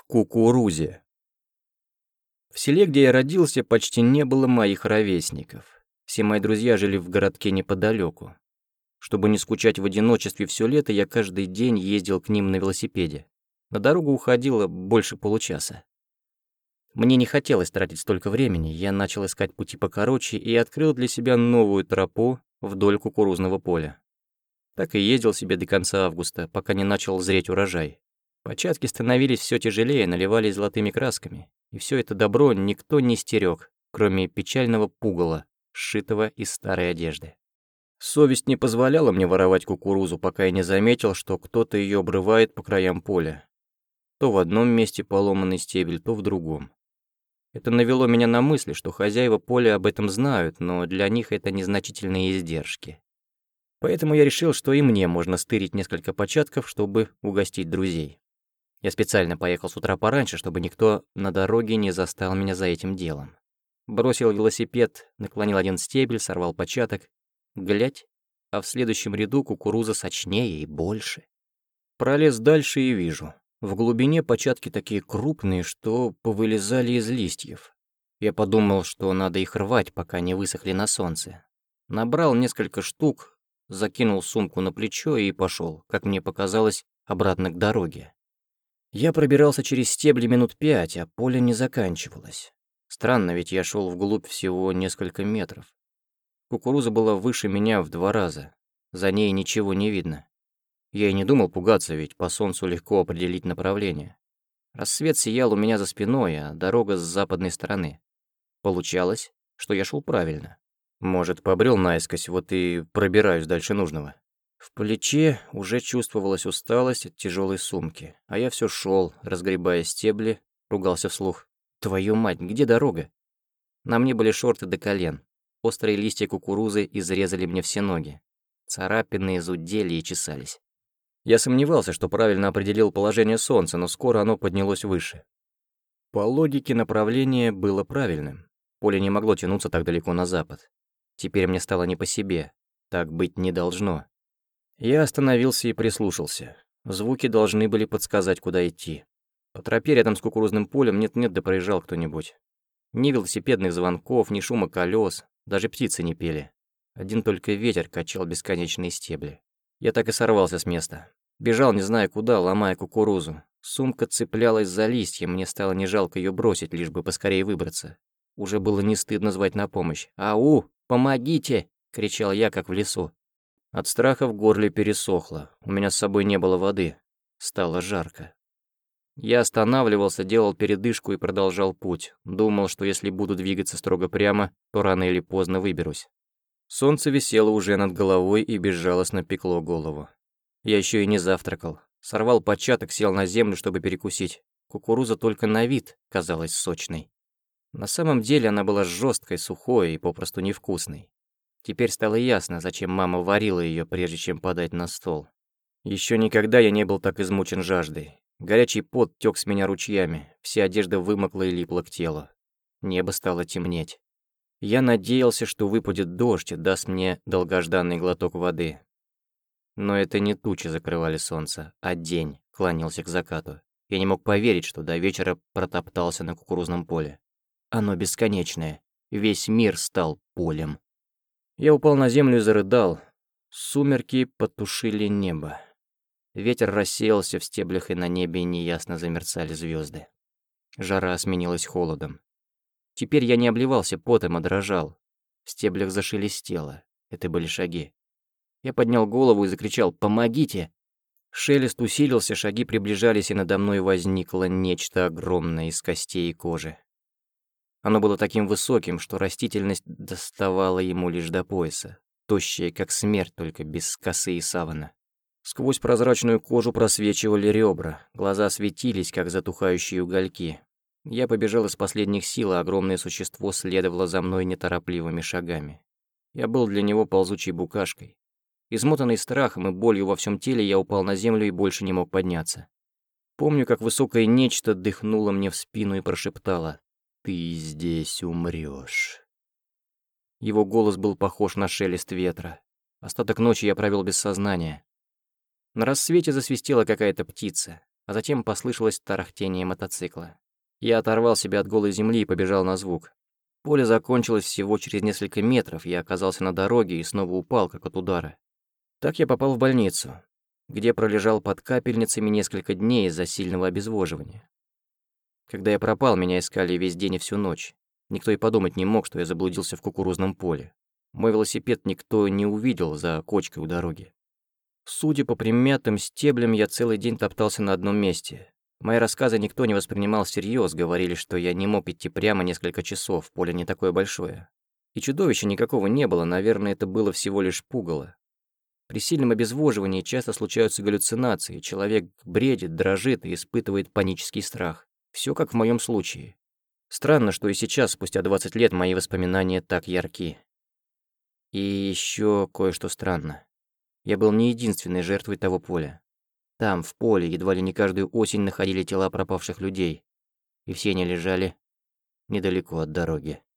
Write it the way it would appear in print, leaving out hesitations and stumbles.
кукурузе. В селе, где я родился, почти не было моих ровесников. Все мои друзья жили в городке неподалеку. Чтобы не скучать в одиночестве все лето, я каждый день ездил к ним на велосипеде. На дорогу уходило больше получаса. Мне не хотелось тратить столько времени, я начал искать пути покороче и открыл для себя новую тропу вдоль кукурузного поля. Так и ездил себе до конца августа, пока не начал зреть урожай. Початки становились все тяжелее, наливались золотыми красками. И все это добро никто не стерег, кроме печального пугала, сшитого из старой одежды. Совесть не позволяла мне воровать кукурузу, пока я не заметил, что кто-то ее обрывает по краям поля. То в одном месте поломанный стебель, то в другом. Это навело меня на мысли, что хозяева поля об этом знают, но для них это незначительные издержки. Поэтому я решил, что и мне можно стырить несколько початков, чтобы угостить друзей. Я специально поехал с утра пораньше, чтобы никто на дороге не застал меня за этим делом. Бросил велосипед, наклонил один стебель, сорвал початок. Глядь, а в следующем ряду кукуруза сочнее и больше. Пролез дальше и вижу. В глубине початки такие крупные, что повылезали из листьев. Я подумал, что надо их рвать, пока не высохли на солнце. Набрал несколько штук, закинул сумку на плечо и пошел, как мне показалось, обратно к дороге. Я пробирался через стебли минут 5, а поле не заканчивалось. Странно, ведь я шел вглубь всего несколько метров. Кукуруза была выше меня в 2 раза. За ней ничего не видно. Я и не думал пугаться, ведь по солнцу легко определить направление. Рассвет сиял у меня за спиной, а дорога с западной стороны. Получалось, что я шел правильно. Может, побрел наискось, вот и пробираюсь дальше нужного. В плече уже чувствовалась усталость от тяжелой сумки, а я все шел, разгребая стебли, ругался вслух. Твою мать, где дорога? На мне были шорты до колен. Острые листья кукурузы изрезали мне все ноги. Царапины зудели и чесались. Я сомневался, что правильно определил положение солнца, но скоро оно поднялось выше. По логике направление было правильным. Поле не могло тянуться так далеко на запад. Теперь мне стало не по себе. Так быть не должно. Я остановился и прислушался. Звуки должны были подсказать, куда идти. По тропе рядом с кукурузным полем нет-нет да проезжал кто-нибудь. Ни велосипедных звонков, ни шума колес, даже птицы не пели. Один только ветер качал бесконечные стебли. Я так и сорвался с места. Бежал не зная куда, ломая кукурузу. Сумка цеплялась за листья, мне стало не жалко ее бросить, лишь бы поскорее выбраться. Уже было не стыдно звать на помощь. «Ау! Помогите!» — кричал я, как в лесу. От страха в горле пересохло. У меня с собой не было воды. Стало жарко. Я останавливался, делал передышку и продолжал путь. Думал, что если буду двигаться строго прямо, то рано или поздно выберусь. Солнце висело уже над головой и безжалостно пекло голову. Я еще и не завтракал. Сорвал початок, сел на землю, чтобы перекусить. Кукуруза только на вид казалась сочной. На самом деле она была жесткой, сухой и попросту невкусной. Теперь стало ясно, зачем мама варила ее, прежде чем подать на стол. Еще никогда я не был так измучен жаждой. Горячий пот тёк с меня ручьями, вся одежда вымокла и липла к телу. Небо стало темнеть. Я надеялся, что выпадет дождь и даст мне долгожданный глоток воды. Но это не тучи закрывали солнце, а день клонился к закату. Я не мог поверить, что до вечера протоптался на кукурузном поле. Оно бесконечное. Весь мир стал полем. Я упал на землю и зарыдал. Сумерки потушили небо. Ветер рассеялся в стеблях, и на небе неясно замерцали звезды. Жара сменилась холодом. Теперь я не обливался потом, а дрожал. В стеблях зашелестело. Это были шаги. Я поднял голову и закричал «Помогите!». Шелест усилился, шаги приближались, и надо мной возникло нечто огромное из костей и кожи. Оно было таким высоким, что растительность доставала ему лишь до пояса, тощая, как смерть, только без косы и савана. Сквозь прозрачную кожу просвечивали ребра, глаза светились, как затухающие угольки. Я побежал из последних сил, а огромное существо следовало за мной неторопливыми шагами. Я был для него ползучей букашкой. Измотанный страхом и болью во всем теле, я упал на землю и больше не мог подняться. Помню, как высокое нечто дыхнуло мне в спину и прошептало: «Ты здесь умрёшь». Его голос был похож на шелест ветра. Остаток ночи я провел без сознания. На рассвете засвистела какая-то птица. а затем послышалось тарахтение мотоцикла. Я оторвал себя от голой земли и побежал на звук. Поле закончилось всего через несколько метров, я оказался на дороге и снова упал, как от удара. Так я попал в больницу, где пролежал под капельницами несколько дней из-за сильного обезвоживания. Когда я пропал, меня искали весь день и всю ночь. Никто и подумать не мог, что я заблудился в кукурузном поле. Мой велосипед никто не увидел за кочкой у дороги. Судя по примятым стеблям, я целый день топтался на одном месте. Мои рассказы никто не воспринимал всерьез, говорили, что я не мог идти прямо несколько часов, поле не такое большое. И чудовища никакого не было, наверное, это было всего лишь пугало. При сильном обезвоживании часто случаются галлюцинации, человек бредит, дрожит и испытывает панический страх. Все как в моем случае. Странно, что и сейчас, спустя 20 лет, мои воспоминания так ярки. И еще кое-что странно. Я был не единственной жертвой того поля. Там, в поле, едва ли не каждую осень находили тела пропавших людей. И все они лежали недалеко от дороги.